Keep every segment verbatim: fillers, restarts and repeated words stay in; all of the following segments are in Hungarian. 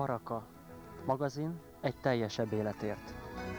Baraka magazin egy teljesebb életért.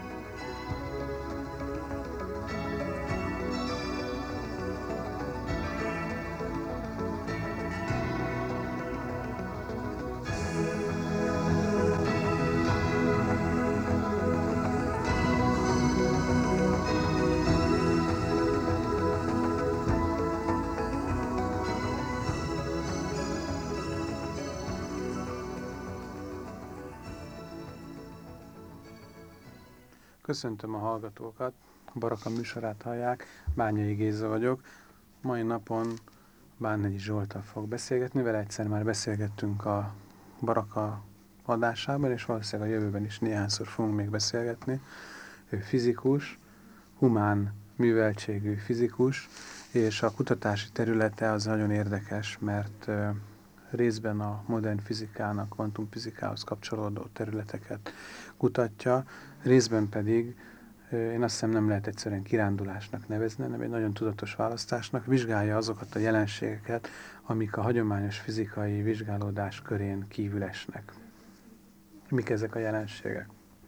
Köszöntöm a hallgatókat, Baraka műsorát hallják, Bányai Géza vagyok. Mai napon Bánhegyi Zsolttal fog beszélgetni, vele egyszer már beszélgettünk a Baraka adásában, és valószínűleg a jövőben is néhányszor fogunk még beszélgetni. Ő fizikus, humán műveltségű fizikus, és a kutatási területe az nagyon érdekes, mert részben a modern fizikának, kvantumfizikához kapcsolódó területeket kutatja, részben pedig, én azt hiszem nem lehet egyszerűen kirándulásnak nevezni, hanem egy nagyon tudatos választásnak, vizsgálja azokat a jelenségeket, amik a hagyományos fizikai vizsgálódás körén kívül esnek. Mik ezek a jelenségek?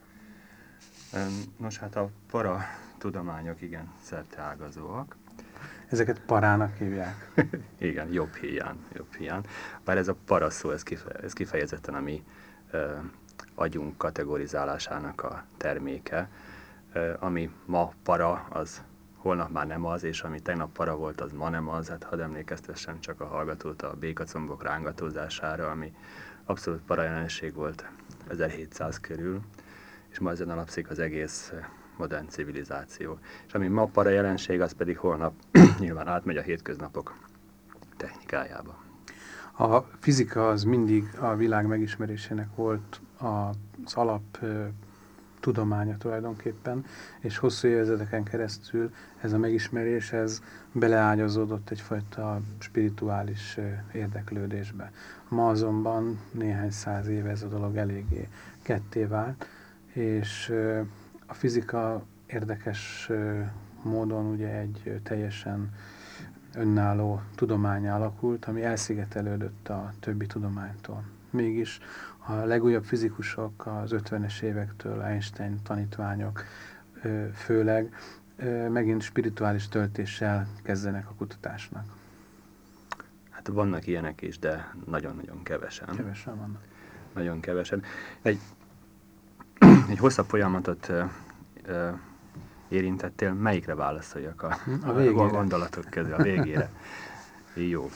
Nos, hát a para tudományok igen szerteágazóak. Ezeket parának hívják. Igen, jobb híján, jobb híján. Bár ez a para szó, ez, kife, ez kifejezetten a mi ö, agyunk kategorizálásának a terméke. Ö, ami ma para, az holnap már nem az, és ami tegnap para volt, az ma nem az. Hát hadd emlékeztessem csak a hallgatót a békacombok rángatózására, ami abszolút para jelenség volt ezerhétszáz körül, és ma ezen alapszik az egész modern civilizáció. És ami ma para jelenség, az pedig holnap nyilván átmegy a hétköznapok technikájába. A fizika az mindig a világ megismerésének volt az alap tudománya tulajdonképpen, és hosszú évezredeken keresztül ez a megismerés, ez beleágyazódott egyfajta spirituális érdeklődésbe. Ma azonban néhány száz éve ez a dolog eléggé ketté vált, és a fizika érdekes módon ugye egy teljesen önálló tudománnyá alakult, ami elszigetelődött a többi tudománytól. Mégis a legújabb fizikusok az ötvenes évektől, Einstein tanítványok főleg megint spirituális töltéssel kezdenek a kutatásnak. Hát vannak ilyenek is, de nagyon-nagyon kevesen. Kevesen vannak. Nagyon kevesen. Egy, egy hosszabb folyamatot ö, ö, érintettél, melyikre válaszoljak a, a, a gondolatok közül, a végére? Jó.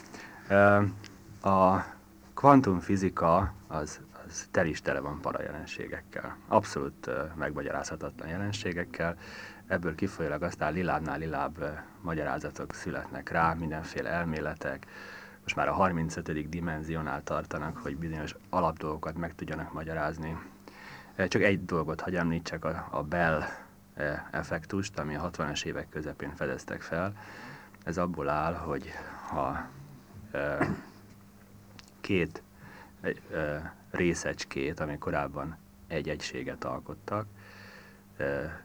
A kvantumfizika az, az tel is tele van para jelenségekkel. Abszolút megmagyarázhatatlan jelenségekkel. Ebből kifolyólag aztán lilábbnál lilább magyarázatok születnek rá, mindenféle elméletek. Most már a harmincötödik dimenzionál tartanak, hogy bizonyos alapdolgokat meg tudjanak magyarázni. Csak egy dolgot hagy említsek, a, a Bell effektust, ami a hatvanas évek közepén fedeztek fel. Ez abból áll, hogy ha e, két e, részecskét, ami korábban egy egységet alkottak, e,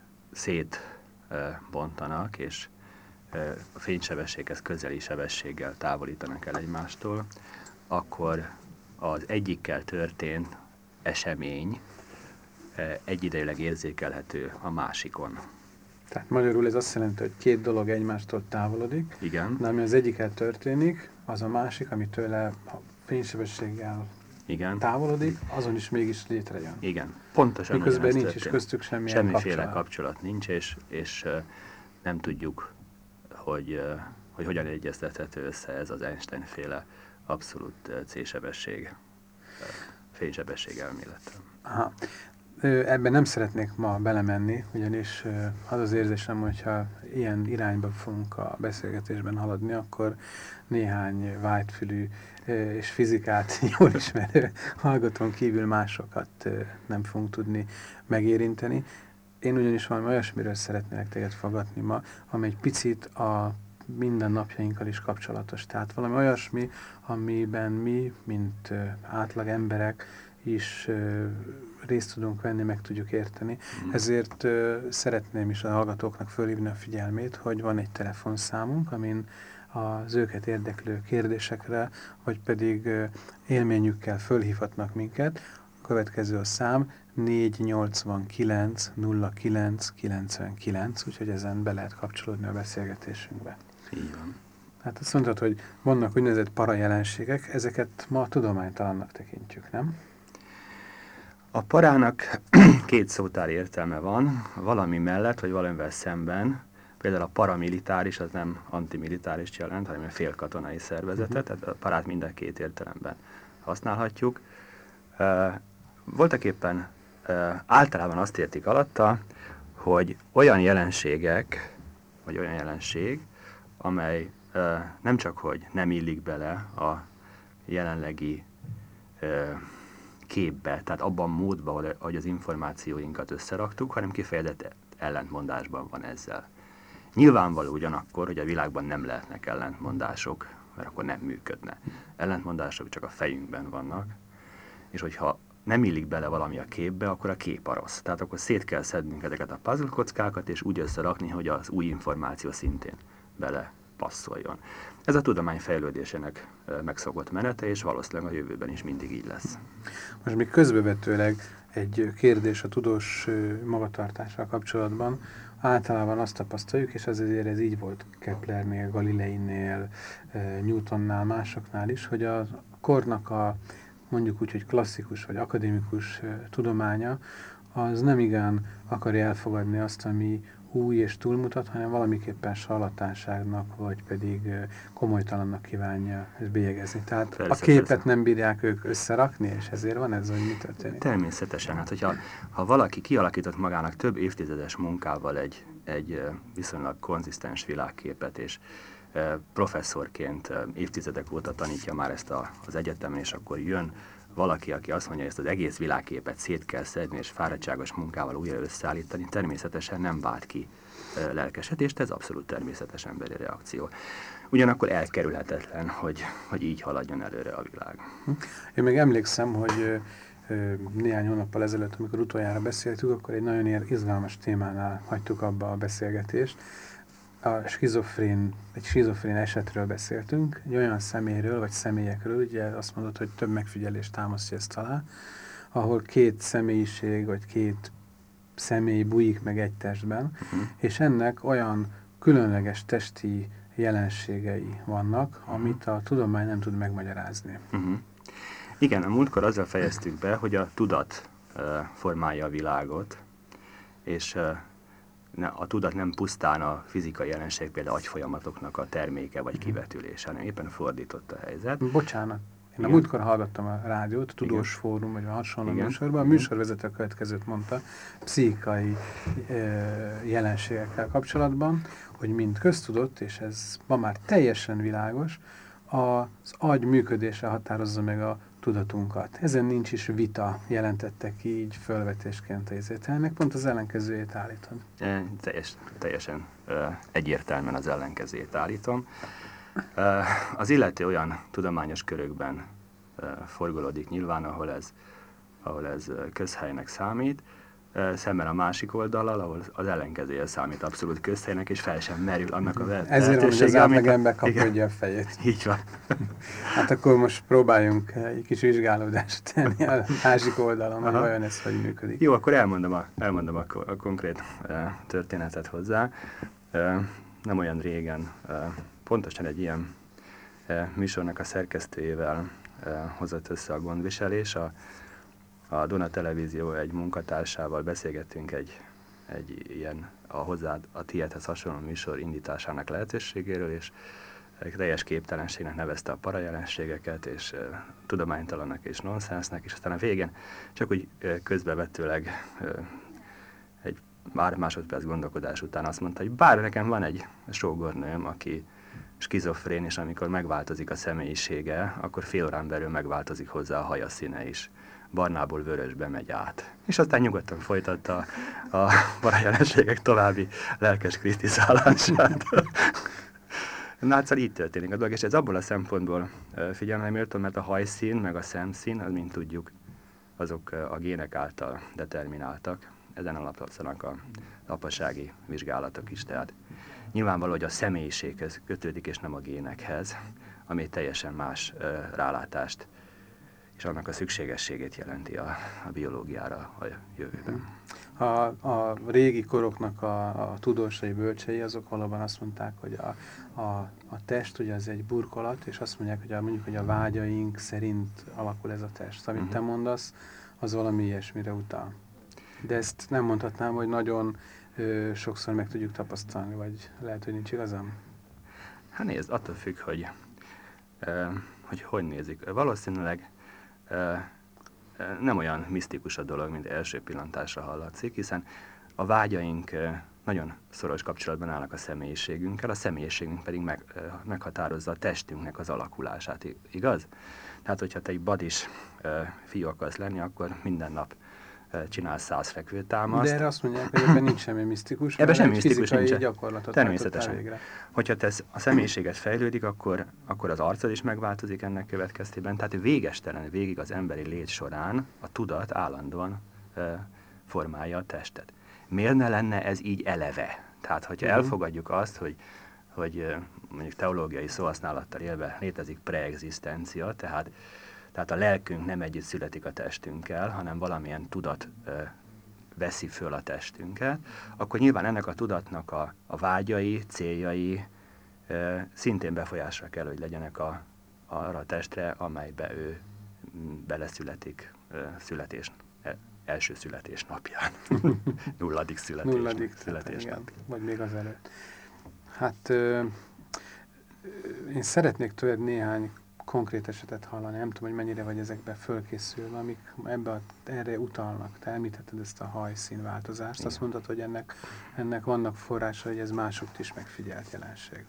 szétbontanak, és e, a fénysebességhez közeli sebességgel távolítanak el egymástól, akkor az egyikkel történt esemény egyidejűleg érzékelhető a másikon. Tehát magyarul ez azt jelenti, hogy két dolog egymástól távolodik, igen. De ami az egyikkel történik, az a másik, ami tőle a fénysebességgel igen. távolodik, azon is mégis létrejön. Igen, pontosan. Miközben nincs is köztük semmilyen Semmiféle kapcsolat. kapcsolat nincs, és, és uh, nem tudjuk, hogy, uh, hogy hogyan egyeztethető össze ez az Einstein-féle abszolút uh, C-sebesség, uh, fénysebesség elmélettel. Aha. Ebben nem szeretnék ma belemenni, ugyanis az az érzésem, hogyha ilyen irányba fogunk a beszélgetésben haladni, akkor néhány vágyfülű és fizikát jól ismerő hallgatón kívül másokat nem fogunk tudni megérinteni. Én ugyanis valami olyasmiről szeretnélek téged fogadni ma, ami egy picit a mindennapjainkkal is kapcsolatos. Tehát valami olyasmi, amiben mi, mint átlag emberek is részt tudunk venni, meg tudjuk érteni. Mm. Ezért uh, szeretném is a hallgatóknak fölhívni a figyelmét, hogy van egy telefonszámunk, amin az őket érdeklő kérdésekre, vagy pedig uh, élményükkel fölhívhatnak minket. következő a szám négy nyolcvankilenc nulla kilenc kilencvenkilenc, úgyhogy ezen be lehet kapcsolódni a beszélgetésünkbe. Így van. Hát azt mondtad, hogy vannak úgynevezett parajelenségek, ezeket ma tudománytalannak tekintjük, nem? A parának két szótár értelme van, valami mellett, vagy valamivel szemben. Például a paramilitáris, az nem antimilitáris jelent, hanem egy félkatonai szervezetet, uh-huh. tehát a parát mind a két értelemben használhatjuk. Uh, voltaképpen uh, általában azt értik alatta, hogy olyan jelenségek, vagy olyan jelenség, amely uh, nem csak, hogy nem illik bele a jelenlegi uh, képbe, tehát abban módban, hogy az információinkat összeraktuk, hanem kifejezett ellentmondásban van ezzel. Nyilvánvaló ugyanakkor, hogy a világban nem lehetnek ellentmondások, mert akkor nem működne. Ellentmondások csak a fejünkben vannak, és hogyha nem illik bele valami a képbe, akkor a kép a rossz. Tehát akkor szét kell szednünk ezeket a puzzle kockákat, és úgy összerakni, hogy az új információ szintén bele passzoljon. Ez a tudomány fejlődésének megszokott menete, és valószínűleg a jövőben is mindig így lesz. Most még közbevetőleg egy kérdés a tudós magatartással kapcsolatban. Általában azt tapasztaljuk, és azért ez így volt Keplernél, Galileinél, Newtonnál, másoknál is, hogy a kornak a mondjuk úgy, hogy klasszikus vagy akadémikus tudománya, az nem igazán akarja elfogadni azt, ami új és túlmutat, hanem valamiképpen sarlatánságnak, vagy pedig komolytalannak kívánja ezt bélyegezni. Tehát persze, a képet persze. nem bírják ők összerakni, és ezért van ez, hogy mi történik? Természetesen. Hát, hogyha ha valaki kialakított magának több évtizedes munkával egy, egy viszonylag konzisztens világképet, és professzorként évtizedek óta tanítja már ezt a, az egyetemen, és akkor jön valaki, aki azt mondja, hogy ezt az egész világképet szét kell szedni, és fáradtságos munkával újra összeállítani, természetesen nem vált ki e, lelkesedést, ez abszolút természetes emberi reakció. Ugyanakkor elkerülhetetlen, hogy, hogy így haladjon előre a világ. Én még emlékszem, hogy e, néhány hónappal ezelőtt, amikor utoljára beszéltük, akkor egy nagyon izgalmas témánál hagytuk abba a beszélgetést. A skizofrén, egy skizofrén esetről beszéltünk, egy olyan személyről, vagy személyekről, ugye azt mondod, hogy több megfigyelést támasztja ezt alá, ahol két személyiség, vagy két személy bujik meg egy testben, uh-huh. és ennek olyan különleges testi jelenségei vannak, uh-huh. amit a tudomány nem tud megmagyarázni. Uh-huh. Igen, a múltkor azzal fejeztük be, hogy a tudat uh, formálja a világot, és uh, a tudat nem pusztán a fizikai jelenség, például agyfolyamatoknak a terméke vagy kivetülése, hanem éppen fordított a helyzet. Bocsánat, én igen. a múltkor hallgattam a rádiót, a Tudós igen. Fórum, vagy a hasonló igen. műsorban, a műsorvezető a következőt mondta, pszichikai e, jelenségekkel kapcsolatban, hogy mind köztudott, és ez ma már teljesen világos, az agy működése határozza meg a tudatunkat. Ezen nincs is vita, jelentette ki így fölvetésként ezért. Ennek pont az ellenkezőjét állítod. E, teljes, teljesen e, egyértelműen az ellenkezőjét állítom. E, az illető olyan tudományos körökben e, forgolódik nyilván, ahol ez, ahol ez közhelynek számít, e, szemben a másik oldallal, ahol az ellenkezője számít abszolút közhelynek, és fel sem merül annak a lehetősége. Ezért van, hogy az átlag ember kapkodja a fejét. Így van. Hát akkor most próbáljunk egy kis vizsgálódást tenni a másik oldalon, hogy vajon ez hogy működik. Jó, akkor elmondom a, elmondom a, a konkrét e, történetet hozzá. E, nem olyan régen, e, pontosan egy ilyen e, műsornak a szerkesztőjével e, hozott össze a gondviselés. A, a Duna Televízió egy munkatársával beszélgettünk egy, egy ilyen a hozzá a tiédhez hasonló műsor indításának lehetőségéről, és teljes képtelenségnek nevezte a parajelenségeket, és uh, tudománytalannak és nonsensnek, és aztán a végén csak úgy uh, közbevetőleg uh, egy pár másodperc gondolkodás után azt mondta, hogy bár nekem van egy sógornőm, aki skizofrén, és amikor megváltozik a személyisége, akkor fél órán belül megváltozik hozzá a haja színe is. Barnából vörösbe megy át. És aztán nyugodtan folytatta a, a parajelenségek további lelkes kritizálását. Na, hát így történik a dolog, és ez abból a szempontból figyelmel méltó, mert a hajszín, meg a szemszín, az mind tudjuk, azok a gének által determináltak. Ezen alapszanak a apasági vizsgálatok is, tehát nyilvánvaló, hogy a személyiséghez kötődik, és nem a génekhez, ami teljesen más rálátást és annak a szükségességét jelenti a, a biológiára a jövőben. A, a régi koroknak a, a tudósai, bölcsei, azok valóban azt mondták, hogy a, a, a test ugye az egy burkolat, és azt mondják, hogy a, mondjuk, hogy a vágyaink szerint alakul ez a test. Amit te mondasz, az valami ilyesmire utal. De ezt nem mondhatnám, hogy nagyon ö, sokszor meg tudjuk tapasztalni, vagy lehet, hogy nincs igazam? Hát nézd, attól függ, hogy ö, hogy, hogy nézik. Valószínűleg ö, nem olyan misztikus a dolog, mint első pillantásra hallatszik, hiszen a vágyaink nagyon szoros kapcsolatban állnak a személyiségünkkel, a személyiségünk pedig meg, meghatározza a testünknek az alakulását, igaz? Tehát, hogyha te egy badis fiú akarsz lenni, akkor minden nap csinálsz száz fekvőtámaszt. De erre azt mondják, hogy ebben nincs semmi misztikus, ebben semmi misztikus nincs. Gyakorlatot természetesen. Hogyha te a személyiséget fejlődik, akkor, akkor az arcod is megváltozik ennek következtében. Tehát végestelen végig az emberi lét során a tudat állandóan e, formálja a testet. Miért ne lenne ez így eleve? Tehát, hogyha uh-huh. elfogadjuk azt, hogy, hogy mondjuk teológiai szóhasználattal élve létezik preexisztencia, tehát Tehát a lelkünk nem együtt születik a testünkkel, hanem valamilyen tudat ö, veszi föl a testünket, akkor nyilván ennek a tudatnak a, a vágyai, céljai ö, szintén befolyásra kell, hogy legyenek a, arra a testre, amelybe ő beleszületik ö, születés, első születés napján. Nulladik születés, Nulladik születés igen, napján. vagy még azelőtt. Hát ö, én szeretnék tőled néhány konkrét esetet hallani, nem tudom, hogy mennyire vagy ezekbe fölkészülve, amik ebbe a, erre utalnak. Te említetted ezt a hajszínváltozást, igen. Azt mondtad, hogy ennek, ennek vannak forrásai, hogy ez másokt is megfigyelt jelenség.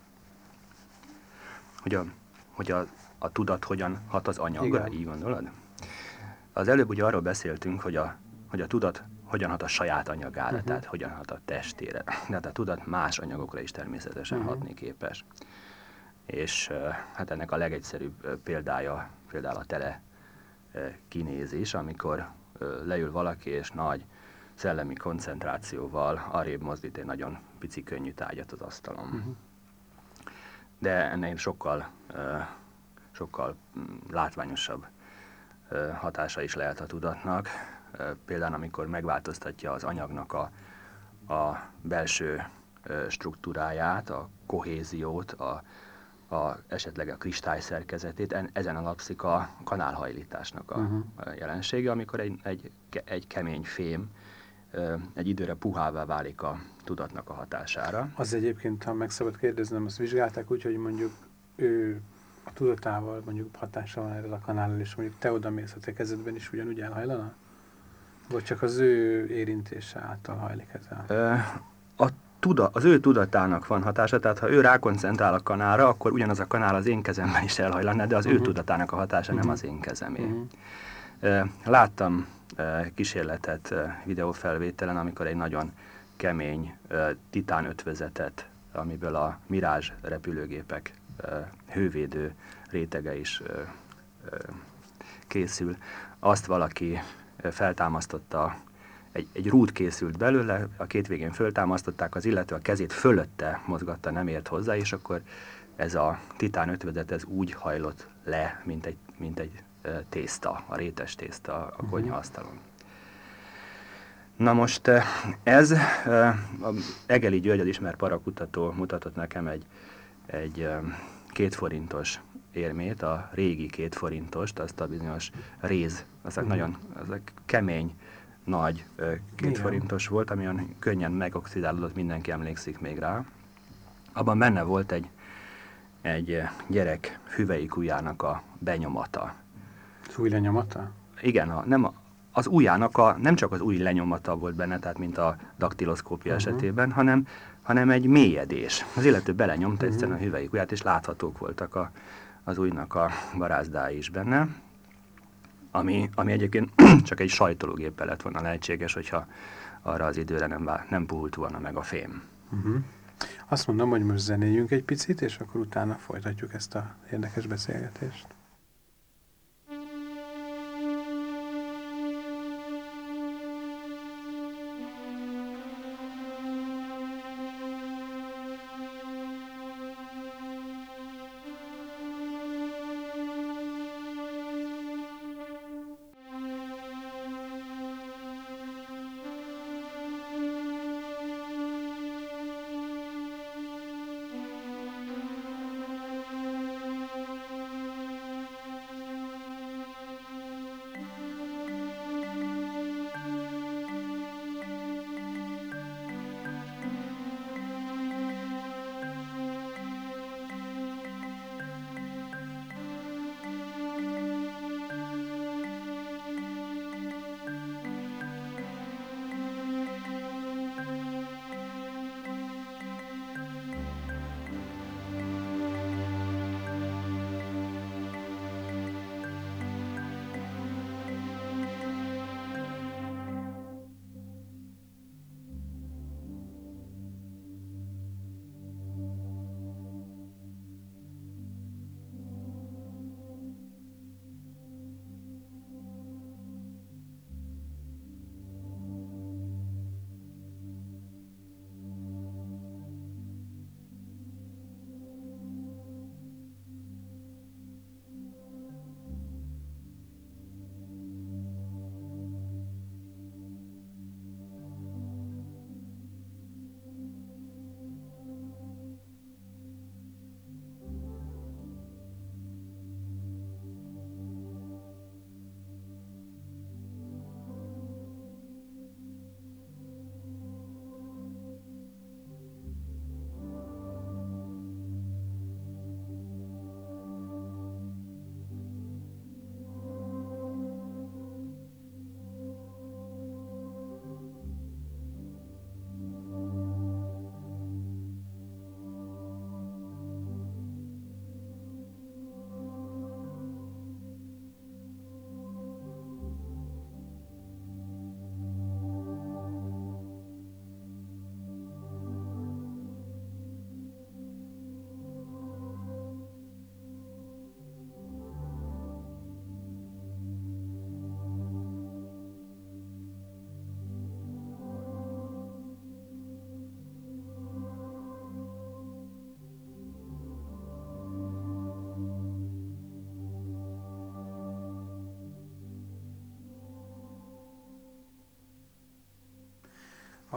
Hogy a, hogy a, a tudat hogyan hat az anyagra, igen. Így gondolod? Az előbb ugye arról beszéltünk, hogy a, hogy a tudat hogyan hat a saját anyagára, uh-huh. tehát hogyan hat a testére. Tehát a tudat más anyagokra is természetesen uh-huh. hatni képes. És hát ennek a legegyszerűbb példája például a telekinézis, amikor leül valaki és nagy szellemi koncentrációval arrébb mozdít egy nagyon pici könnyű tárgyat az asztalon. Uh-huh. De ennél sokkal, sokkal látványosabb hatása is lehet a tudatnak. Például amikor megváltoztatja az anyagnak a, a belső struktúráját, a kohéziót, a A, esetleg a kristályszerkezetét, ezen alapszik a kanálhajlításnak a uh-huh. jelensége, amikor egy, egy, egy kemény fém egy időre puhává válik a tudatnak a hatására. Az egyébként, ha meg szabad kérdeznem, azt vizsgálták úgy, hogy mondjuk ő a tudatával mondjuk hatása van erre a kanállal, és mondjuk te oda mész, a te kezedben is ugyanúgy elhajlana? Vagy csak az ő érintése által hajlik ezzel? A Tuda, az ő tudatának van hatása, tehát ha ő rákoncentrál a kanálra, akkor ugyanaz a kanál az én kezemben is elhajlana, de az uh-huh. ő tudatának a hatása uh-huh. nem az én kezemé. Uh-huh. Láttam kísérletet videófelvételen, amikor egy nagyon kemény titán ötvözetet, amiből a Mirage repülőgépek hővédő rétege is készül, azt valaki feltámasztotta. Egy, egy rút készült belőle, a két végén föltámasztották, az illető a kezét fölötte mozgatta, nem ért hozzá, és akkor ez a titán ötvözet ez úgy hajlott le, mint egy, mint egy e, tészta, a rétes tészta a konyhaasztalon. Na most ez, e, a Egeli György, az ismert parakutató mutatott nekem egy, egy e, két forintos érmét, a régi két forintost, azt a bizonyos réz, azok uh-huh. nagyon azok kemény, nagy két Igen. forintos volt, ami olyan könnyen megoxidálódott, mindenki emlékszik még rá. Abban benne volt egy, egy gyerek hüvelykujjának a benyomata. Az új lenyomata? Igen, a, nem a, az ujjának a, nem csak az új lenyomata volt benne, tehát mint a daktiloszkópia uh-huh. esetében, hanem, hanem egy mélyedés. Az illető belenyomta uh-huh. egyszerűen a hüvelykujját, és láthatók voltak a, az ujjnak a barázdái is benne. Ami, ami egyébként csak egy sajtológéppel lett volna lehetséges, hogyha arra az időre nem, nem puhult volna meg a fém. Uh-huh. Azt mondom, hogy most zenéljünk egy picit, és akkor utána folytatjuk ezt a érdekes beszélgetést.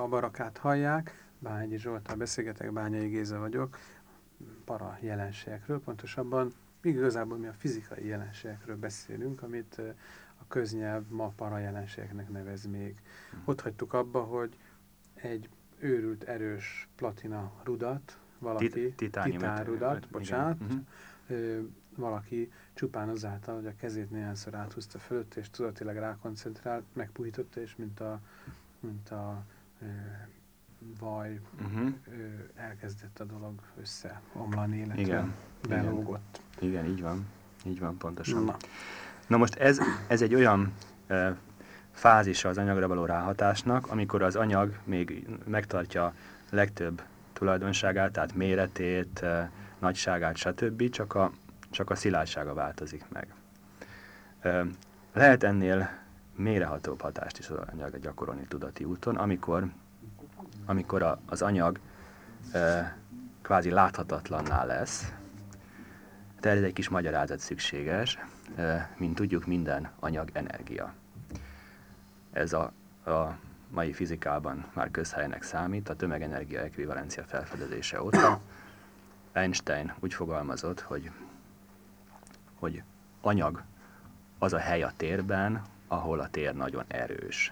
barakát hallják. Bányai Zsolttal beszélgetek, Bányai Géza vagyok. Para jelenségekről, pontosabban igazából mi a fizikai jelenségekről beszélünk, amit a köznyelv ma para jelenségeknek nevez még. Ott hagytuk abba, hogy egy őrült, erős platina rudat, valaki, titán rudat, bocsánat, uh-huh. ö, valaki csupán azáltal, hogy a kezét néhányszor áthúzta fölött, és tudatilag rákoncentrált, megpuhította, és mint a, mint a ö, vaj, uh-huh. ö, elkezdett a dolog összeomlani, illetve igen. belógott. Igen. Igen, így van. Így van, pontosan. Na, Na most ez, ez egy olyan e, fázisa az anyagra való ráhatásnak, amikor az anyag még megtartja legtöbb tulajdonságát, tehát méretét, e, nagyságát, stb., csak a, csak a szilárdsága változik meg. E, lehet ennél mélyrehatóbb hatást is az anyagra gyakorolni tudati úton, amikor, amikor a, az anyag e, kvázi láthatatlanná lesz. Tehát ez egy kis magyarázat szükséges, e, mint tudjuk, minden anyag energia. Ez a, a mai fizikában már közhelynek számít, a tömegenergia ekvivalencia felfedezése óta. Einstein úgy fogalmazott, hogy, hogy anyag az a hely a térben, ahol a tér nagyon erős.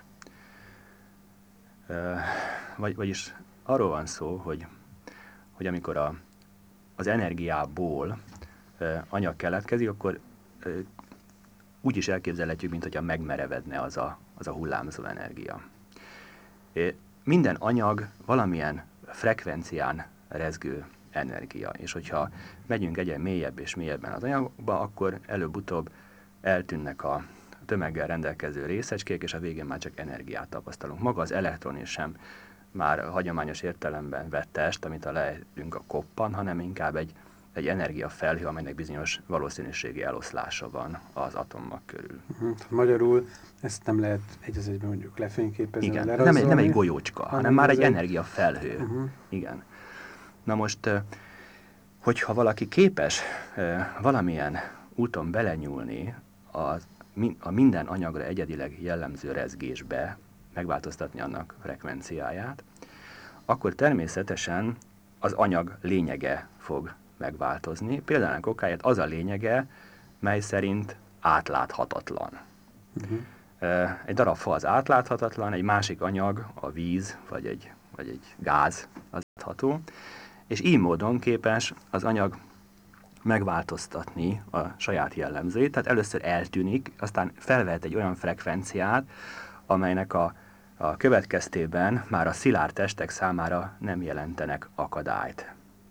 E, vagy, vagyis arról van szó, hogy, hogy amikor a, az energiából e, anyag keletkezik, akkor e, úgy is elképzelhetjük, mint hogyha megmerevedne az a, az a hullámzó energia. E, minden anyag valamilyen frekvencián rezgő energia, és hogyha megyünk egyre mélyebb és mélyebben az anyagba, akkor előbb-utóbb eltűnnek a tömeggel rendelkező részecskék, és a végén már csak energiát tapasztalunk. Maga az elektron is sem már hagyományos értelemben vett test, amit a lehetünk a koppan, hanem inkább egy, egy energiafelhő, amelynek bizonyos valószínűségi eloszlása van az atommag körül. Uh-huh. Magyarul ezt nem lehet egy az egyben mondjuk lefényképezni, igen, nem egy, nem egy golyócska, hanem, hanem már egy, egy energiafelhő. Uh-huh. Igen. Na most, hogyha valaki képes valamilyen úton belenyúlni a, a minden anyagra egyedileg jellemző rezgésbe, megváltoztatni annak frekvenciáját, akkor természetesen az anyag lényege fog megváltozni. Például okáját az a lényege, mely szerint átláthatatlan. Uh-huh. Egy darab fa az átláthatatlan, egy másik anyag, a víz, vagy egy, vagy egy gáz az látható, és így módon képes az anyag megváltoztatni a saját jellemzőit, tehát először eltűnik, aztán felvehet egy olyan frekvenciát, amelynek a, a következtében már a szilárd testek számára nem jelentenek akadályt.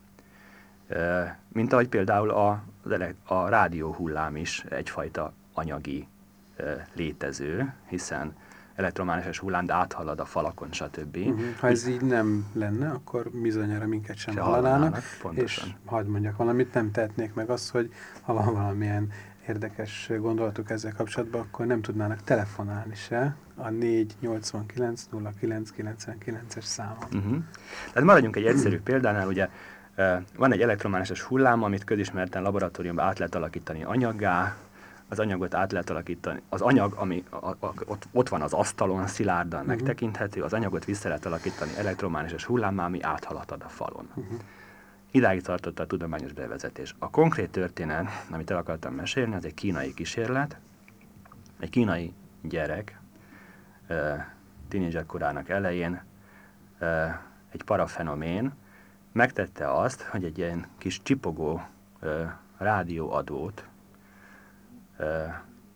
E, mint ahogy például a, a rádióhullám is egyfajta anyagi e, létező, hiszen elektromágneses hullám áthalad a falakon, stb. Uh-huh. Ha ez így nem lenne, akkor bizonyára minket sem hallanának, és hadd mondjak valamit, nem tehetnék meg azt, hogy ha van valamilyen érdekes gondolatuk ezzel kapcsolatban, akkor nem tudnának telefonálni se a négy nyolcvankilenc nulla kilenc kilencvenkilences számon. Uh-huh. Tehát maradjunk egy egyszerű példánál, ugye van egy elektromágneses hullám, amit közismerten laboratóriumban át lehet alakítani anyaggá, az anyagot át lehet alakítani, az anyag, ami a, a, ott, ott van az asztalon, szilárdan uh-huh. megtekinthető, az anyagot vissza lehet alakítani elektromágneses hullámmá, ami áthaladhat a falon. Uh-huh. Idáig tartott a tudományos bevezetés. A konkrét történet, amit el akartam mesélni, az egy kínai kísérlet. Egy kínai gyerek uh, tínédzser korának elején uh, egy parafenomén megtette azt, hogy egy ilyen kis csipogó uh, rádióadót uh,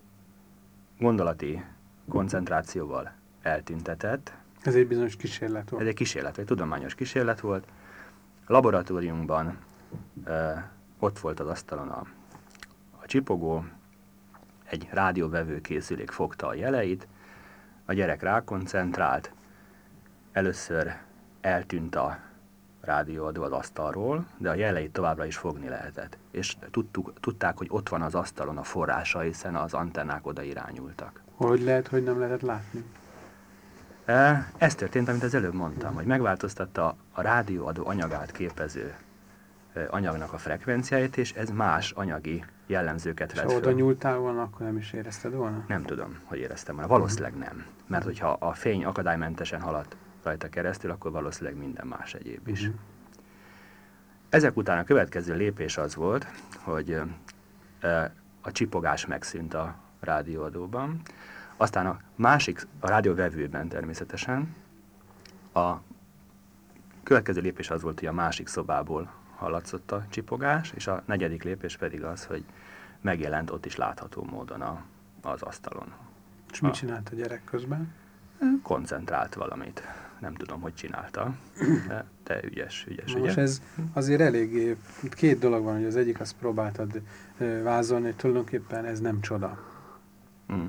gondolati koncentrációval eltüntetett. Ez egy bizonyos kísérlet volt. Ez egy kísérlet, egy tudományos kísérlet volt. A laboratóriumban uh, ott volt az asztalon a, a csipogó, egy rádióvevő készülék fogta a jeleit, a gyerek rákoncentrált, először eltűnt a rádióadó az asztalról, de a jeleit továbbra is fogni lehetett. És tudtuk, tudták, hogy ott van az asztalon a forrása, hiszen az antennák oda irányultak. Hogy lehet, hogy nem lehetett látni? Ez történt, amit az előbb mondtam, hogy megváltoztatta a rádióadó anyagát képező anyagnak a frekvenciáját, és ez más anyagi jellemzőket vett föl. Ha oda nyúltál volna, akkor nem is érezted volna? Nem tudom, hogy éreztem volna. Valószínűleg nem. Mert hogyha a fény akadálymentesen haladt rajta keresztül, akkor valószínűleg minden más egyéb is. Uh-huh. Ezek után a következő lépés az volt, hogy e, a csipogás megszűnt a rádióadóban, aztán a másik, a rádióvevőben természetesen, a következő lépés az volt, hogy a másik szobából hallatszott a csipogás, és a negyedik lépés pedig az, hogy megjelent ott is látható módon a, az asztalon. És mit csinált a gyerek közben? Koncentrált valamit. Nem tudom, hogy csinálta, de, de ügyes, ügyes, Most ugye? ez azért eléggé, két dolog van, hogy az egyik azt próbáltad ö, vázolni, hogy tulajdonképpen ez nem csoda. Mm.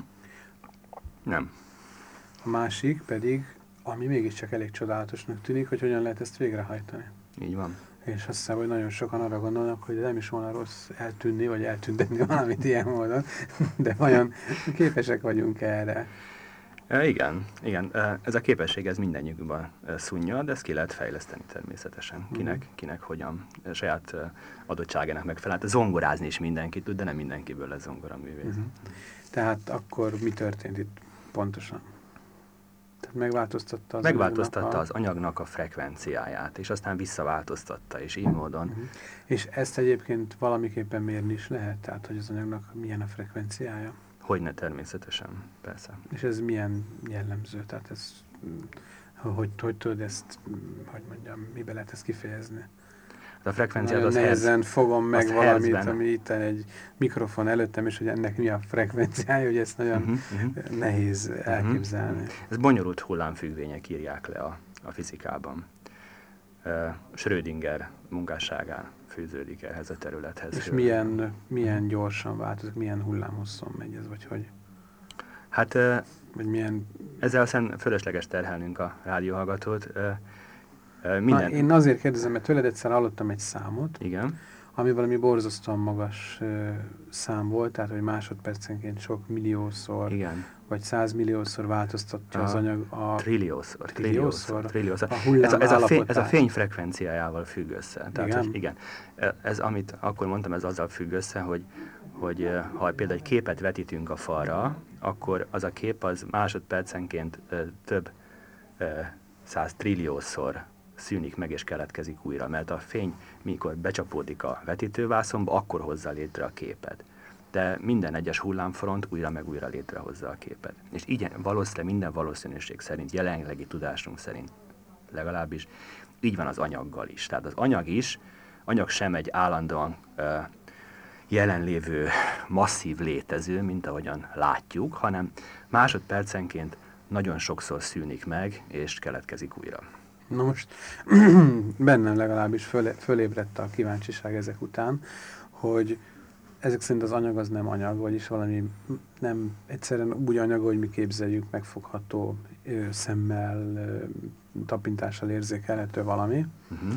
Nem. A másik pedig, ami mégiscsak elég csodálatosnak tűnik, hogy hogyan lehet ezt végrehajtani. Így van. És azt hiszem, hogy nagyon sokan arra gondolnak, hogy nem is volna rossz eltűnni, vagy eltüntetni valamit ilyen módon, de vajon képesek vagyunk erre? E, igen, igen. E, ez a képesség, ez mindennyiukban e, szunnyad, de ezt ki lehet fejleszteni természetesen. Kinek, Mhm. kinek hogyan, e, saját e, adottságának megfelel. Hát zongorázni is mindenki tud, de nem mindenkiből lesz zongoraművész. Uh-huh. Tehát akkor mi történt itt pontosan? Tehát megváltoztatta az Megváltoztatta anyagnak a... az anyagnak a frekvenciáját, és aztán visszaváltoztatta, és így módon. Uh-huh. És ezt egyébként valamiképpen mérni is lehet? Tehát, hogy az anyagnak milyen a frekvenciája? Hogyne, természetesen, persze. És ez milyen jellemző? Tehát ez, mm, hogy, hogy tudod ezt, mm, hogy mondjam, mibe lehet ezt kifejezni? A frekvenciát Nagyon az hertz, nehezen fogom meg az valamit, hertzben. ami itt egy mikrofon előttem, és hogy ennek mi a frekvenciája, hogy ezt nagyon uh-huh, uh-huh. nehéz elképzelni. Ez bonyolult hullámfüggvények írják le a, a fizikában. Uh, Schrödinger munkásságán fűződik ehhez a területhez. És milyen, milyen gyorsan változik, milyen hullámhosszon megy ez, vagy hogy? Hát uh, Vagy milyen... ezzel aztán fölösleges terhelnünk a rádióhallgatót. Uh, uh, minden... Na, én azért kérdezem, mert tőled egyszer hallottam egy számot, Igen. ami valami borzasztóan magas uh, szám volt, tehát hogy másodpercenként sok milliószor, Igen. vagy százmilliószor változtatja A az anyag a... Trilliószor. Trilliószor? Trilliószor. A hullám ez, a, ez, a fény, ez a állapotát. fény frekvenciájával függ össze. Tehát, Igen? Hogy igen. Ez, amit akkor mondtam, ez azzal függ össze, hogy, hogy ha például egy képet vetítünk a falra, akkor az a kép az másodpercenként több száz trilliószor szűnik meg és keletkezik újra, mert a fény, mikor becsapódik a vetítővászonba, akkor hozza létre a képet. De minden egyes hullámfront újra meg újra létrehozza a képet. És így valószínűleg minden valószínűség szerint, jelenlegi tudásunk szerint legalábbis, így van az anyaggal is. Tehát az anyag is, anyag sem egy állandóan uh, jelenlévő masszív létező, mint ahogyan látjuk, hanem másodpercenként nagyon sokszor szűnik meg, és keletkezik újra. Na most bennem legalábbis föl, fölébredt a kíváncsiság ezek után, hogy ezek szerint az anyag az nem anyag, vagyis valami nem egyszerűen úgy anyag, hogy mi képzeljük, megfogható, ö, szemmel, ö, tapintással érzékelhető valami. Uh-huh.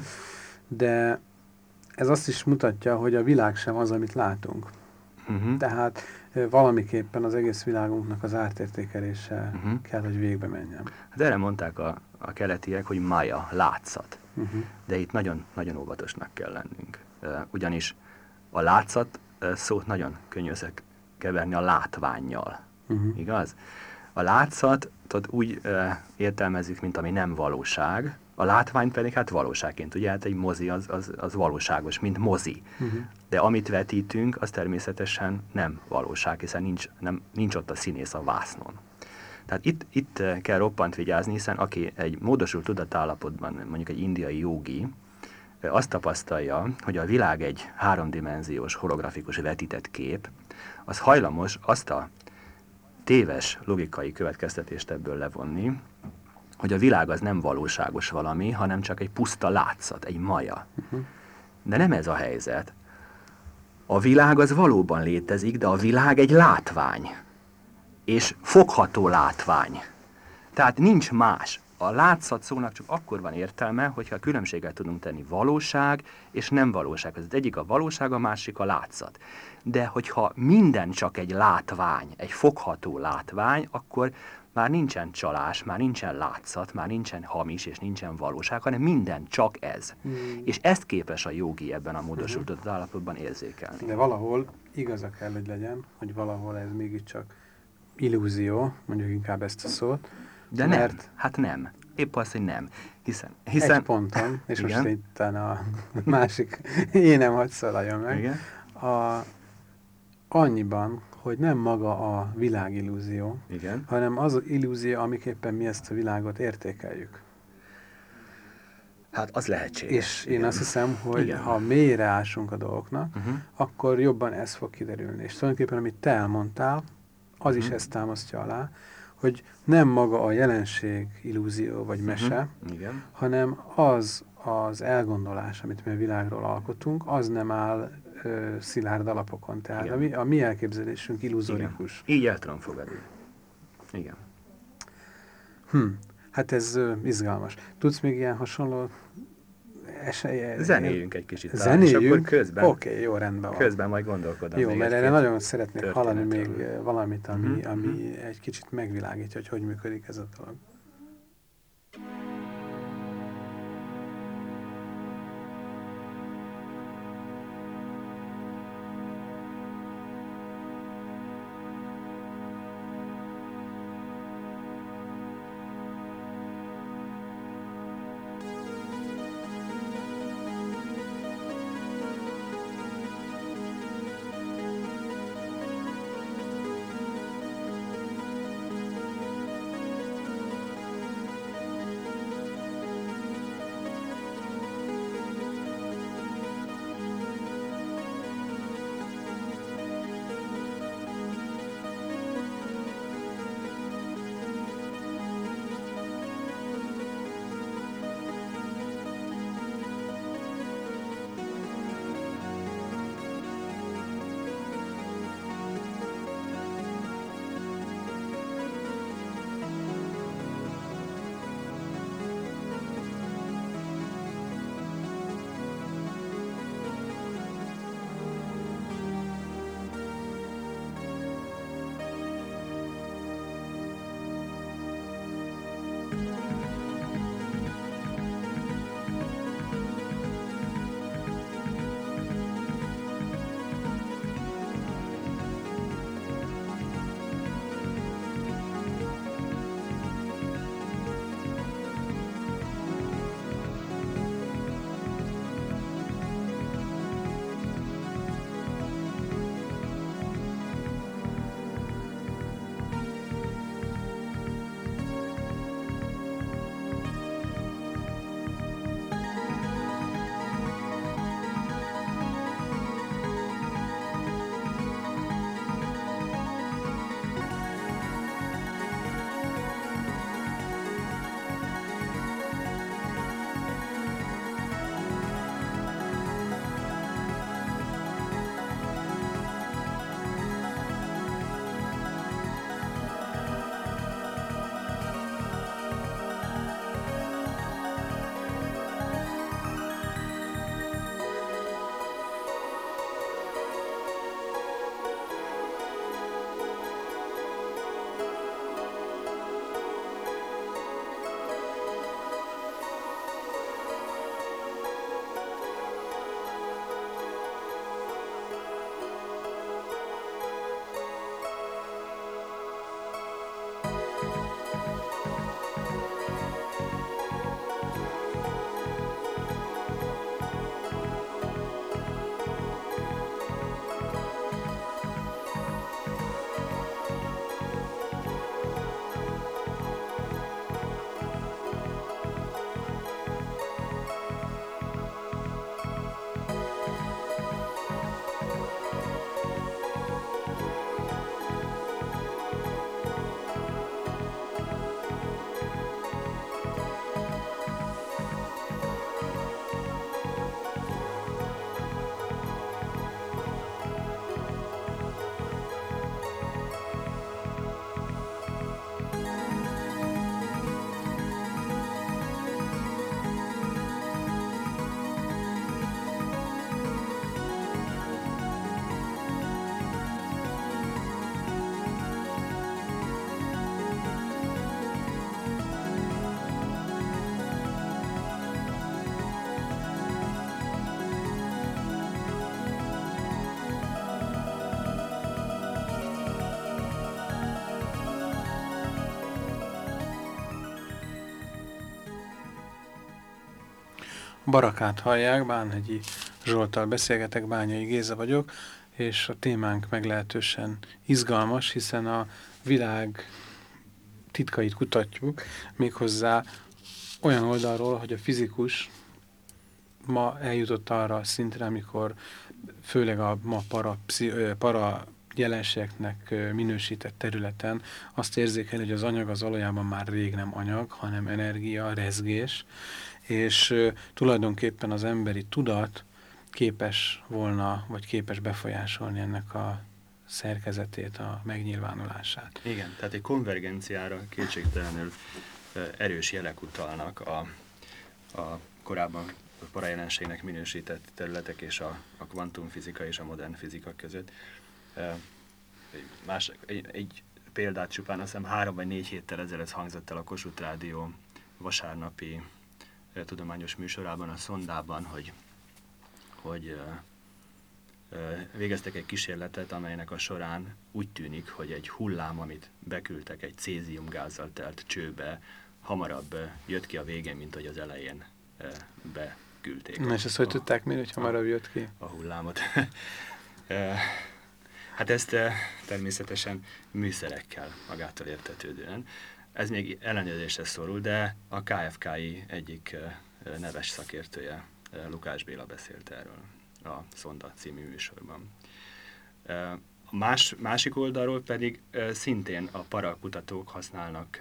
De ez azt is mutatja, hogy a világ sem az, amit látunk. Uh-huh. Tehát ö, valamiképpen az egész világunknak az átértékelése Uh-huh. kell, hogy végbe menjen. Hát erre mondták a, a keletiek, hogy mája, látszat. Uh-huh. De itt nagyon-nagyon óvatosnak kell lennünk. Uh, ugyanis a látszat uh, szót nagyon könnyű összekeverni a látvánnyal. Uh-huh. Igaz? A látszatot úgy uh, értelmezzük, mint ami nem valóság, a látvány pedig hát valóságként. Ugye hát egy mozi az, az, az valóságos, mint mozi. Uh-huh. De amit vetítünk, az természetesen nem valóság, hiszen nincs, nem, nincs ott a színész a vásznon. Tehát itt, itt kell roppant vigyázni, hiszen aki egy módosult tudatállapotban, mondjuk egy indiai jógi, azt tapasztalja, hogy a világ egy háromdimenziós, holografikus vetített kép, az hajlamos azt a téves logikai következtetést ebből levonni, hogy a világ az nem valóságos valami, hanem csak egy puszta látszat, egy maja. Uh-huh. De nem ez a helyzet. A világ az valóban létezik, de a világ egy látvány. És fogható látvány. Tehát nincs más. A látszat szónak csak akkor van értelme, hogyha különbséget tudunk tenni valóság és nem valóság. Az egyik a valóság, a másik a látszat. De hogyha minden csak egy látvány, egy fogható látvány, akkor már nincsen csalás, már nincsen látszat, már nincsen hamis és nincsen valóság, hanem minden csak ez. Mm. És ezt képes a jogi ebben a módosult mm-hmm. állapotban érzékelni. De valahol igaza kell, hogy legyen, hogy valahol ez mégiscsak illúzió, mondjuk inkább ezt a szót. De mert... nem, hát nem. épp az, hogy nem. Hiszen... Hiszen... hiszen Egy ponton, és igen. most itt a másik, én nem hadd szólaljon meg. Igen. A, annyiban, hogy nem maga a világillúzió, Igen. hanem az illúzió, amiképpen mi ezt a világot értékeljük. Hát az lehetséges. És igen. én azt hiszem, hogy Igen. ha mélyre ásunk a dolgoknak, Uh-huh. akkor jobban ez fog kiderülni. És tulajdonképpen, amit te elmondtál, az Uh-huh. is ezt támasztja alá, hogy nem maga a jelenség illúzió vagy mese, Uh-huh. Igen. hanem az az elgondolás, amit mi a világról alkotunk, az nem áll ö, szilárd alapokon. Tehát a mi, a mi elképzelésünk illuzorikus. Igen. Így el tudom fogadni. Igen. Hm. Hát ez ö, izgalmas. Tudsz még ilyen hasonló esélye? Zenéljünk egy kicsit talán, és Zenéljünk? akkor közben, Oké, okay, jó, rendben van. közben majd gondolkodom. Jó, még mert egy-két erre nagyon szeretnék hallani még történetről. valamit, ami, Mhm, ami mhm. egy kicsit megvilágítja, hogy hogy működik ez a dolog. Barakát hallják, Bánhegyi Zsolttal beszélgetek, Bányai Géza vagyok, és a témánk meglehetősen izgalmas, hiszen a világ titkait kutatjuk, méghozzá olyan oldalról, hogy a fizikus ma eljutott arra a szintre, amikor főleg a ma para, para jelenségeknek minősített területen azt érzékel, hogy az anyag az valójában már rég nem anyag, hanem energia, rezgés, és uh, tulajdonképpen az emberi tudat képes volna, vagy képes befolyásolni ennek a szerkezetét, a megnyilvánulását. Igen, tehát egy konvergenciára kétségtelenül uh, erős jelek utalnak a, a korábban a parajelenségnek minősített területek és a, a kvantumfizika és a modern fizika között. Uh, egy, más, egy, egy példát csupán, azt hiszem három vagy négy héttel ezelőtt hangzott el a Kossuth Rádió vasárnapi uh, tudományos műsorában, a Szondában, hogy, hogy uh, uh, végeztek egy kísérletet, amelynek a során úgy tűnik, hogy egy hullám, amit beküldtek egy céziumgázzal telt csőbe, hamarabb uh, jött ki a végén, mint hogy az elején uh, beküldték. Na, és ezt hogy tudták mi, hogy hamarabb jött ki? A hullámot. uh, Hát ezt természetesen műszerekkel magától értetődően. Ez még ellenőrzésre szorul, de a ká ef ká i egyik neves szakértője, Lukács Béla beszélt erről a Szonda című műsorban. A más, másik oldalról pedig szintén a parakutatók használnak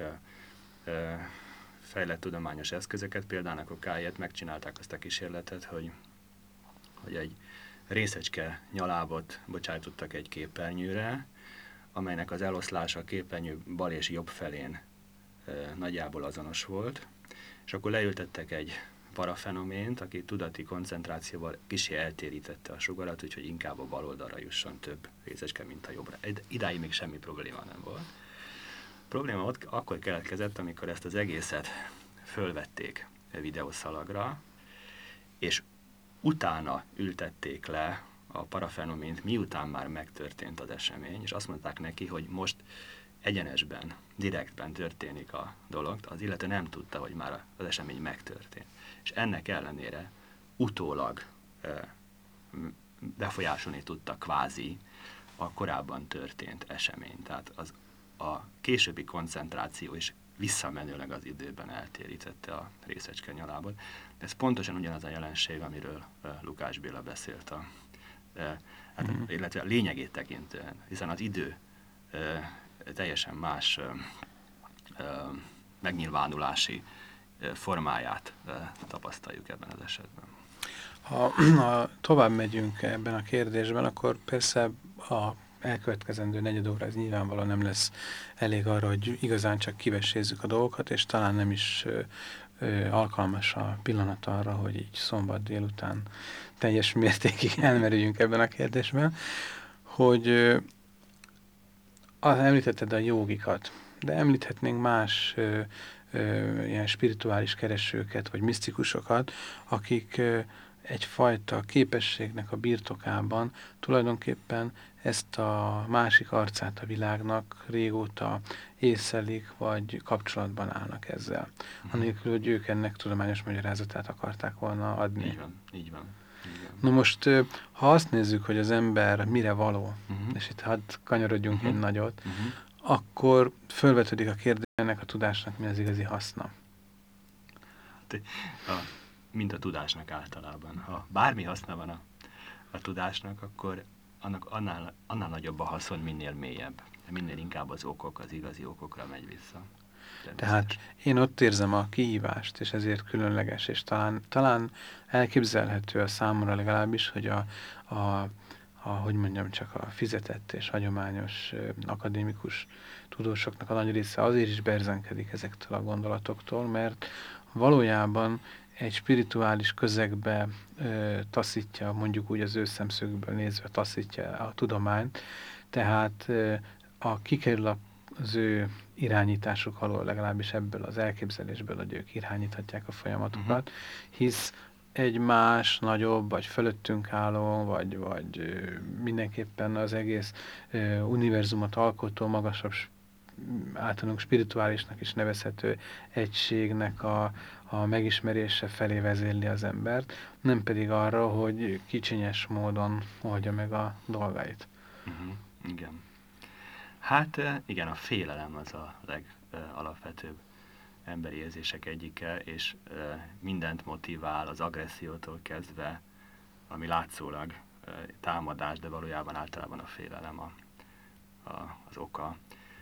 fejlett tudományos eszközöket, például a ká i-et megcsinálták azt a kísérletet, hogy, hogy egy részecske nyalábot bocsájtottak egy képernyőre, amelynek az eloszlása a képernyő bal és jobb felén e, nagyjából azonos volt, és akkor leültettek egy parafenomént, aki tudati koncentrációval kissé eltérítette a sugarat, úgyhogy inkább a bal oldalra jusson több részecske, mint a jobbra. Idáig még semmi probléma nem volt. A probléma ott akkor keletkezett, amikor ezt az egészet fölvették videószalagra, és utána ültették le a parafenomént, miután már megtörtént az esemény, és azt mondták neki, hogy most egyenesben, direktben történik a dolog, az illető nem tudta, hogy már az esemény megtörtént. És ennek ellenére utólag e, befolyásolni tudta kvázi a korábban történt esemény. Tehát az, a későbbi koncentráció is visszamenőleg az időben eltérítette a részecske nyalábot. Ez pontosan ugyanaz a jelenség, amiről uh, Lukács Béla beszélt, a, uh, hát, mm-hmm. illetve a lényegét tekintően, hiszen az idő uh, teljesen más uh, uh, megnyilvánulási uh, formáját uh, tapasztaljuk ebben az esetben. Ha, ha tovább megyünk ebben a kérdésben, akkor persze a elkövetkezendő negyed óra ez nyilvánvalóan nem lesz elég arra, hogy igazán csak kivessézzük a dolgokat, és talán nem is ö, ö, alkalmas a pillanat arra, hogy így szombat délután teljes mértékig elmerüljünk ebben a kérdésben, hogy ö, az, említetted a jógikat, de említhetnénk más ö, ö, ilyen spirituális keresőket, vagy misztikusokat, akik ö, egyfajta képességnek a birtokában tulajdonképpen ezt a másik arcát a világnak régóta észlelik, vagy kapcsolatban állnak ezzel. Uh-huh. Anélkül, hogy ők ennek tudományos magyarázatát akarták volna adni. Így van, így van. Így van. Na most, ha azt nézzük, hogy az ember mire való, uh-huh. és itt hadd kanyarodjunk uh-huh. egy nagyot, uh-huh. akkor fölvetődik a kérdés, ennek a tudásnak mi az igazi haszna. A, mint a tudásnak általában. Ha bármi haszna van a, a tudásnak, akkor annak annál, annál nagyobb a haszon, minél mélyebb. Minél inkább az okok, az igazi okokra megy vissza. Tehát én ott érzem a kihívást, és ezért különleges, és talán, talán elképzelhető a számomra legalábbis, hogy a, a, a, hogy mondjam, csak a fizetett és hagyományos akadémikus tudósoknak a nagy része azért is berzenkedik ezektől a gondolatoktól, mert valójában egy spirituális közegbe ö, taszítja, mondjuk úgy az ő szemszögből nézve taszítja a tudományt, tehát ö, a, kikerül az ő irányításuk alól, legalábbis ebből az elképzelésből, hogy ők irányíthatják a folyamatokat, uh-huh. hisz egy más, nagyobb, vagy fölöttünk álló, vagy, vagy ö, mindenképpen az egész ö, univerzumot alkotó, magasabb általunk spirituálisnak is nevezhető egységnek a, a megismerése felé vezérli az embert, nem pedig arra, hogy kicsinyes módon oldja meg a dolgait. Uh-huh. Igen. Hát igen, a félelem az a legalapvetőbb emberi érzések egyike, és mindent motivál, az agressziótól kezdve, ami látszólag támadás, de valójában általában a félelem a, a, az oka.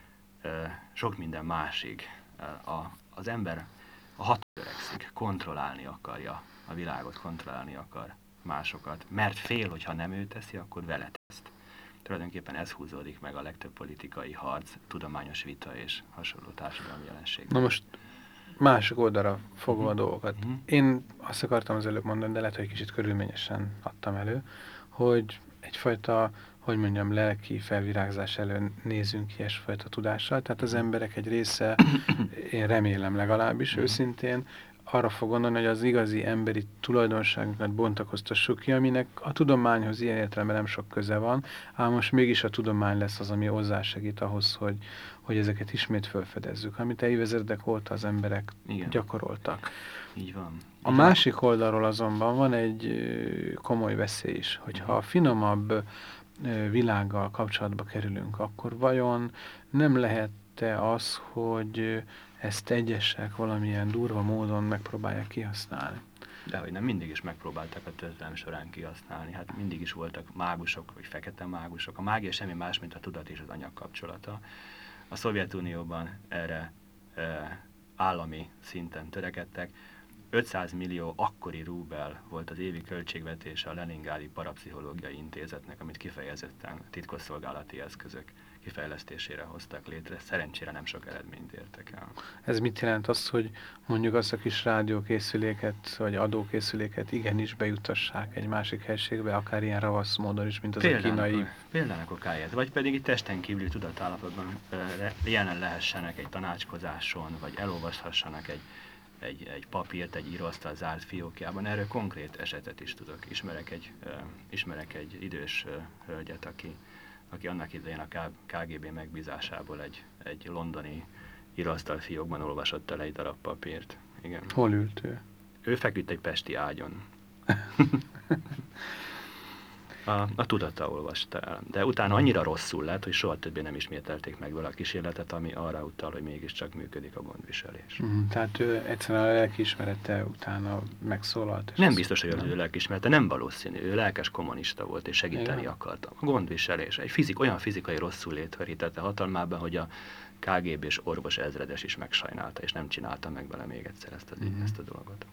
Sok minden másig. A, az ember a hat törekszik, kontrollálni akarja a világot, kontrollálni akar másokat, mert fél, hogyha nem ő teszi, akkor vele teszt. Tulajdonképpen ez húzódik meg a legtöbb politikai harc, tudományos vita és hasonló társadalmi jelenség. Na most másik oldalra fogva Uh-huh. a dolgokat. Uh-huh. Én azt akartam az előbb mondani, de lehet, hogy kicsit körülményesen adtam elő, hogy egyfajta, hogy mondjam, lelki felvirágzás elől nézünk ilyesfajta tudással. Tehát az emberek egy része, én remélem legalábbis Uh-huh. őszintén, arra fog gondolni, hogy az igazi emberi tulajdonságunkat bontakoztassuk ki, aminek a tudományhoz ilyen értelemben nem sok köze van, ám most mégis a tudomány lesz az, ami hozzásegít ahhoz, hogy, hogy ezeket ismét felfedezzük, amit évezredek óta az emberek Igen. gyakoroltak. Így van. Így A másik oldalról azonban van egy ö, komoly veszély is, hogyha a finomabb ö, világgal kapcsolatba kerülünk, akkor vajon nem lehet-e az, hogy ö, ezt egyesek valamilyen durva módon megpróbálják kihasználni? Dehogy nem, mindig is megpróbálták a történelem során kihasználni. Hát mindig is voltak mágusok, vagy fekete mágusok. A mágia semmi más, mint a tudat és az anyag kapcsolata. A Szovjetunióban erre e, állami szinten törekedtek. ötszáz millió akkori rubel volt az évi költségvetése a Leningrádi Parapszichológiai Intézetnek, amit kifejezetten titkosszolgálati eszközök kifejlesztésére hoztak létre. Szerencsére nem sok eredményt értek el. Ez mit jelent az, hogy mondjuk azt a kis rádiókészüléket, vagy adókészüléket igenis bejutassák egy másik helységbe, akár ilyen ravasz módon is, mint az a kínai... Példának okáért, vagy pedig itt testen kívüli tudatállapotban jelen lehessenek egy tanácskozáson, vagy elolvashassanak egy Egy, egy papírt, egy íróasztal zárt fiókjában. Erről konkrét esetet is tudok. Ismerek egy, uh, ismerek egy idős uh, hölgyet, aki, aki annak idején a ká gé bé megbízásából egy, egy londoni íróasztal fiókban olvasott el egy darab papírt. Igen. Hol ült ő? Ő feküdt egy pesti ágyon. A, a tudata olvasta el. De utána annyira rosszul lett, hogy soha többé nem ismételték meg vele a kísérletet, ami arra utal, hogy mégiscsak működik a gondviselés. Mm, tehát ő egyszerűen a lelkiismerete utána megszólalt. És Nem biztos, hogy ő lelkiismerete, nem valószínű. Ő lelkes kommunista volt, és segíteni Igen. akarta. A gondviselés. Egy fizik, olyan fizikai rosszulét verítette hatalmában, hogy a ká gé bés orvos ezredes is megsajnálta, és nem csinálta meg vele még egyszer ezt, az, mm-hmm. ezt a dolgot.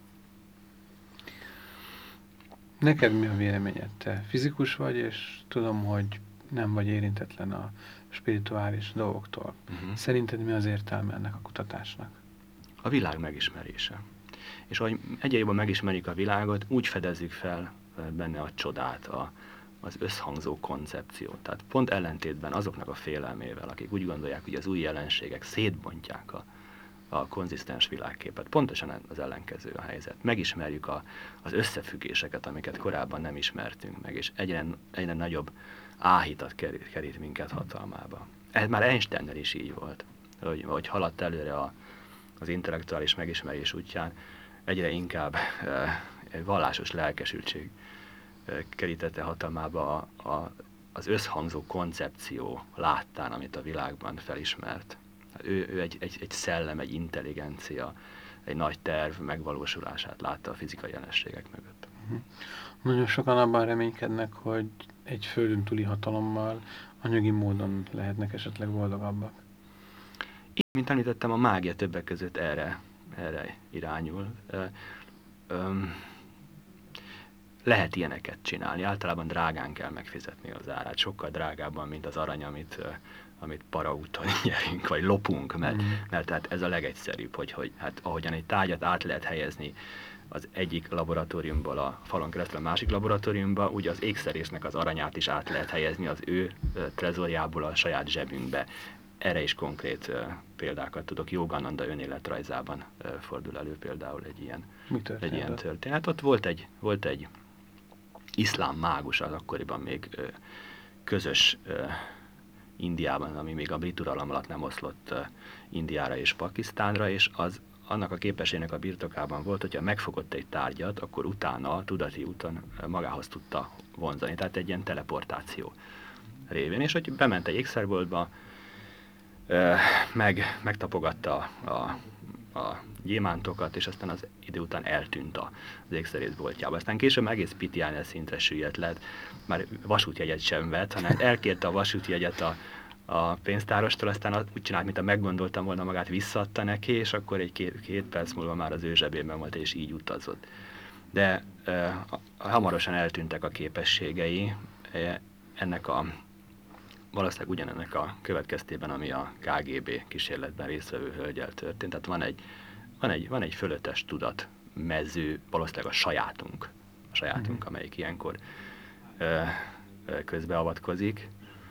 Neked mi a véleményed? Te fizikus vagy, és tudom, hogy nem vagy érintetlen a spirituális dolgoktól. Uh-huh. Szerinted mi az értelme ennek a kutatásnak? A világ megismerése. És ahogy egyre jobban megismerjük a világot, úgy fedezzük fel benne a csodát, a, az összhangzó koncepciót. Tehát pont ellentétben azoknak a félelmével, akik úgy gondolják, hogy az új jelenségek szétbontják a a konzisztens világképet. Pontosan az ellenkező a helyzet. Megismerjük a, az összefüggéseket, amiket korábban nem ismertünk meg, és egyre, egyre nagyobb áhítat kerít, kerít minket hatalmába. Ez már Einsteinnel is így volt, hogy, hogy haladt előre a, az intellektuális megismerés útján, egyre inkább e, egy vallásos lelkesültség e, kerítette hatalmába a, a, az összhangzó koncepció láttán, amit a világban felismert. Ő, ő egy, egy, egy szellem, egy intelligencia, egy nagy terv megvalósulását látta a fizikai jelenségek mögött. Uh-huh. Nagyon sokan abban reménykednek, hogy egy földön túli hatalommal anyagi módon lehetnek esetleg boldogabbak. Így, mint említettem, a mágia többek között erre, erre irányul. Ö, ö, lehet ilyeneket csinálni, általában drágán kell megfizetni az árát, sokkal drágábban, mint az arany, amit amit paraúton nyerünk, vagy lopunk, mert, mm. mert hát ez a legegyszerűbb, hogy, hogy hát ahogyan egy tárgyat át lehet helyezni az egyik laboratóriumból a falon keresztül a másik laboratóriumba, úgy az ékszerésznek az aranyát is át lehet helyezni az ő trezorjából a saját zsebünkbe. Erre is konkrét uh, példákat tudok. Jogananda önéletrajzában uh, fordul elő például egy ilyen, egy ilyen történet. Ott volt egy, volt egy iszlám mágus, az akkoriban még uh, közös uh, Indiában, ami még a brit uralom alatt nem oszlott Indiára és Pakisztánra, és az annak a képességnek a birtokában volt, hogyha megfogott egy tárgyat, akkor utána tudati úton magához tudta vonzani. Tehát egy ilyen teleportáció révén. És hogy bement egy ékszerboltba, meg, megtapogatta a, a gyémántokat, és aztán az idő után eltűnt az ékszerészboltjába. Aztán később egész Pitiánia szintre süllyedt lett, már vasútjegyet sem vett, hanem elkérte a vasútjegyet a, a pénztárostól, aztán az, úgy csinált, mint a meggondoltam volna magát, visszaadta neki, és akkor egy két, két perc múlva már az ő zsebében volt, és így utazott. De e, hamarosan eltűntek a képességei, e, ennek a valószínűleg ugyanennek a következtében, ami a ká gé bé kísérletben résztvevő hölgyel történt. Tehát van egy, van egy, van egy fölöttes tudat mező, valószínűleg a sajátunk, a sajátunk, mm. amelyik ilyenkor ö, ö, közbeavatkozik,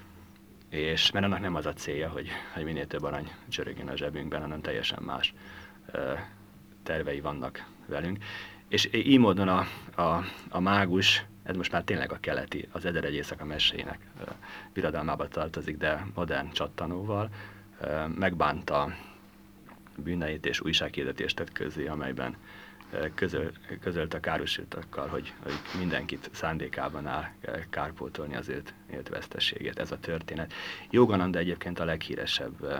és mert annak nem az a célja, hogy, hogy minél több arany csörögjön a zsebünkben, hanem teljesen más ö, tervei vannak velünk. És így módon a, a, a mágus, ez most már tényleg a keleti, az Eder egy éjszaka mesének birodalmába tartozik, de modern csattanóval, megbánta bűneit és újsághirdetést tett közé, amelyben közöl, közölt a károsítókkal, hogy, hogy mindenkit szándékában áll kárpótolni az őt élt vesztességét. Ez a történet. Yogananda egyébként a leghíresebb,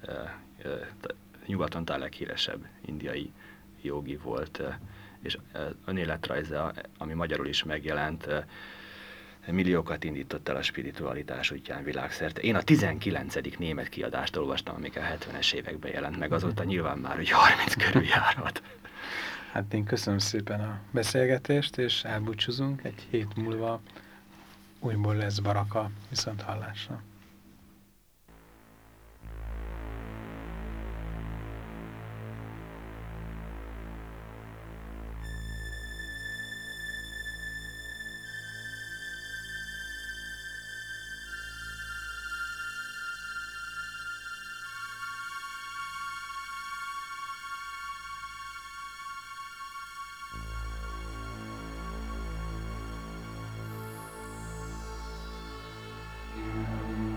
nyugaton a leghíresebb indiai jogi volt, és önéletrajza, ami magyarul is megjelent, milliókat indított el a spiritualitás útján világszerte. Én a tizenkilencedik német kiadást olvastam, amik a hetvenes években jelent meg, azóta nyilván már, hogy harminc körül járhat. Hát én köszönöm szépen a beszélgetést, és elbúcsúzunk. Egy hét múlva újból lesz Baraka, viszont hallásra. Thank you.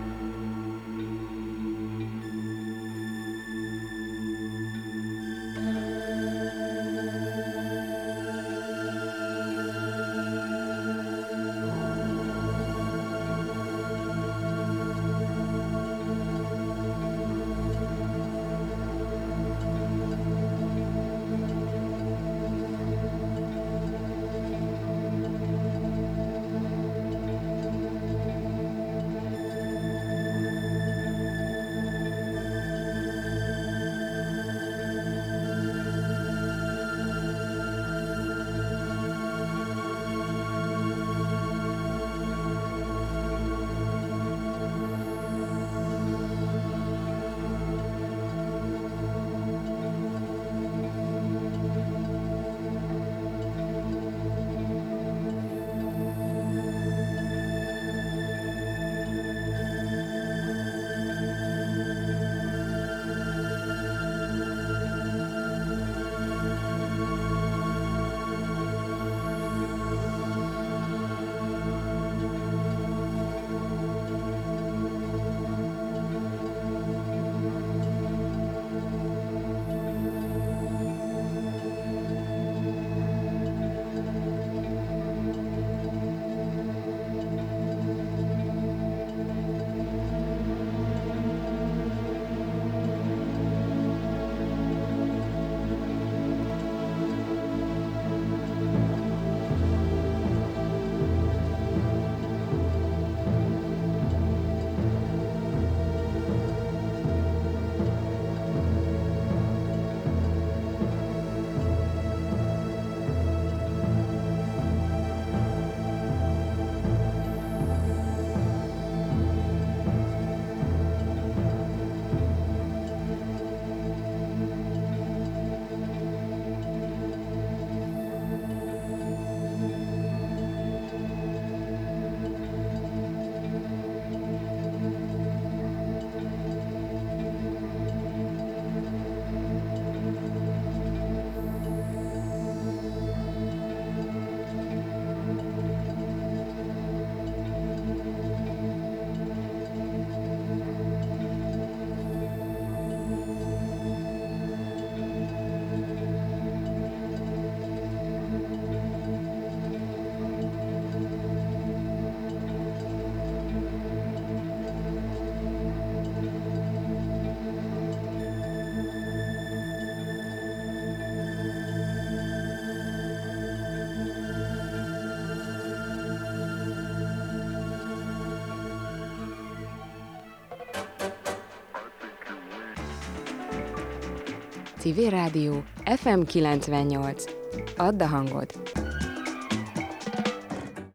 Civil Rádió ef em kilencvennyolc. Add a hangod!